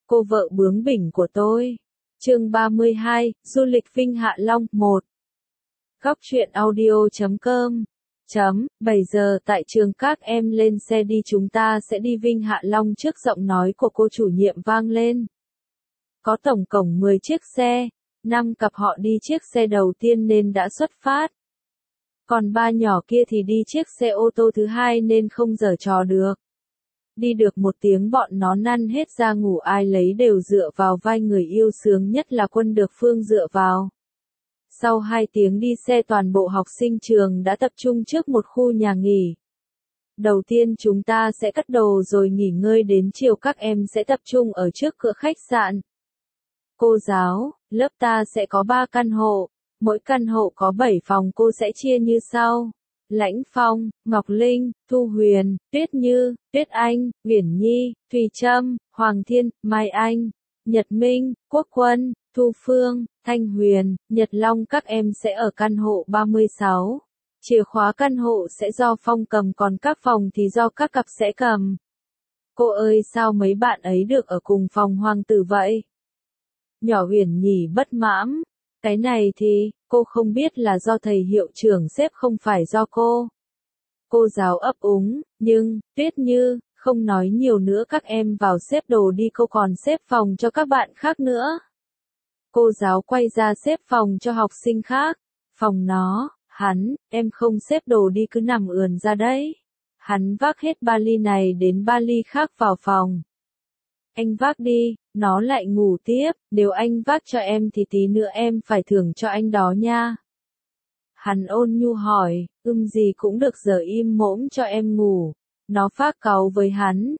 Cô vợ bướng bỉnh của tôi. Chương 32, Du lịch Vinh Hạ Long 1. Góc truyện audio.com. 7 giờ tại trường, các em lên xe đi, chúng ta sẽ đi Vinh Hạ Long. Trước giọng nói của cô chủ nhiệm vang lên. Có tổng cộng 10 chiếc xe, 5 cặp họ đi chiếc xe đầu tiên nên đã xuất phát. Còn 3 nhỏ kia thì đi chiếc xe ô tô thứ hai nên không giở trò được. Đi được một tiếng bọn nó năn hết ra ngủ, ai lấy đều dựa vào vai người yêu, sướng nhất là Quân được Phương dựa vào. Sau 2 tiếng đi xe, toàn bộ học sinh trường đã tập trung trước một khu nhà nghỉ. Đầu tiên chúng ta sẽ cất đồ rồi nghỉ ngơi, đến chiều các em sẽ tập trung ở trước cửa khách sạn. Cô giáo, lớp ta sẽ có 3 căn hộ, mỗi căn hộ có 7 phòng, cô sẽ chia như sau. Lãnh Phong, Ngọc Linh, Thu Huyền, Tuyết Như, Tuyết Anh, Viễn Nhi, Thùy Trâm, Hoàng Thiên, Mai Anh, Nhật Minh, Quốc Quân, Thu Phương, Thanh Huyền, Nhật Long. Các em sẽ ở căn hộ 36. Chìa khóa căn hộ sẽ do Phong cầm, còn các phòng thì do các cặp sẽ cầm. Cô ơi, sao mấy bạn ấy được ở cùng phòng Hoàng tử vậy? Nhỏ Huyền Nhi bất mãn. Cái này thì, cô không biết, là do thầy hiệu trưởng xếp, không phải do cô. Cô giáo ấp úng, nhưng, Tuyết Như, không nói nhiều nữa, các em vào xếp đồ đi, cô còn xếp phòng cho các bạn khác nữa. Cô giáo quay ra xếp phòng cho học sinh khác. Phòng nó, hắn, em không xếp đồ đi, cứ nằm ườn ra đấy. Hắn vác hết vali này đến vali khác vào phòng. Anh vác đi, nó lại ngủ tiếp, nếu anh vác cho em thì tí nữa em phải thưởng cho anh đó nha. Hắn ôn nhu hỏi, gì cũng được, giờ im mỗng cho em ngủ. Nó phát cáu với hắn.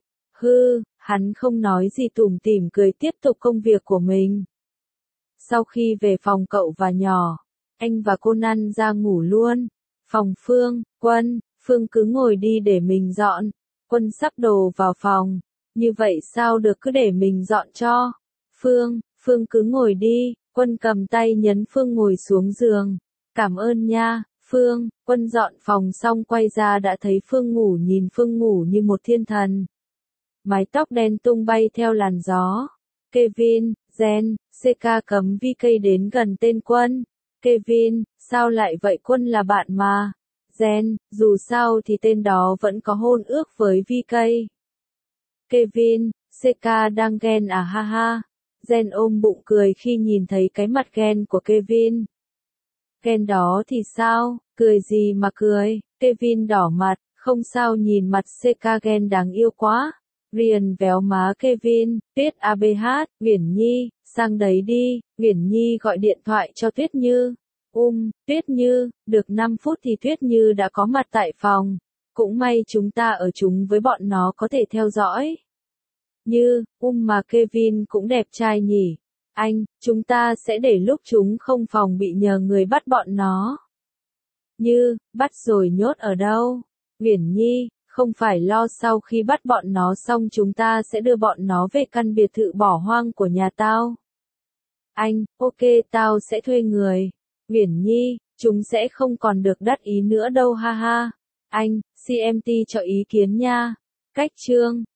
Hắn không nói gì, tủm tỉm cười tiếp tục công việc của mình. Sau khi về phòng cậu và nhỏ, anh và cô Năn ra ngủ luôn. Phòng Phương, Quân, Phương cứ ngồi đi để mình dọn. Quân sắp đồ vào phòng. Như vậy sao được, cứ để mình dọn cho. Phương cứ ngồi đi. Quân cầm tay nhấn Phương ngồi xuống giường. Cảm ơn nha, Phương. Quân dọn phòng xong quay ra đã thấy Phương ngủ, nhìn Phương ngủ như một thiên thần. Mái tóc đen tung bay theo làn gió. Kevin, Jen, CK cấm VK đến gần tên Quân. Kevin, sao lại vậy? Quân là bạn mà. Jen, dù sao thì tên đó vẫn có hôn ước với VK. Kevin, CK đang ghen à, ha ha. Jen ôm bụng cười khi nhìn thấy cái mặt ghen của Kevin. Ghen đó thì sao, cười gì mà cười? Kevin đỏ mặt, không sao, nhìn mặt CK ghen đáng yêu quá. Ryan véo má Kevin, Tuyết ABH, Viễn Nhi, sang đấy đi. Viễn Nhi gọi điện thoại cho Tuyết Như. Tuyết Như, được 5 phút thì Tuyết Như đã có mặt tại phòng. Cũng may chúng ta ở chung với bọn nó có thể theo dõi. Như, mà Kevin cũng đẹp trai nhỉ. Anh, chúng ta sẽ để lúc chúng không phòng bị nhờ người bắt bọn nó. Như, bắt rồi nhốt ở đâu? Viễn Nhi, không phải lo, sau khi bắt bọn nó xong chúng ta sẽ đưa bọn nó về căn biệt thự bỏ hoang của nhà tao. Anh, ok, tao sẽ thuê người. Viễn Nhi, chúng sẽ không còn được đắt ý nữa đâu, ha ha. Anh, CMT cho ý kiến nha. Cách chương.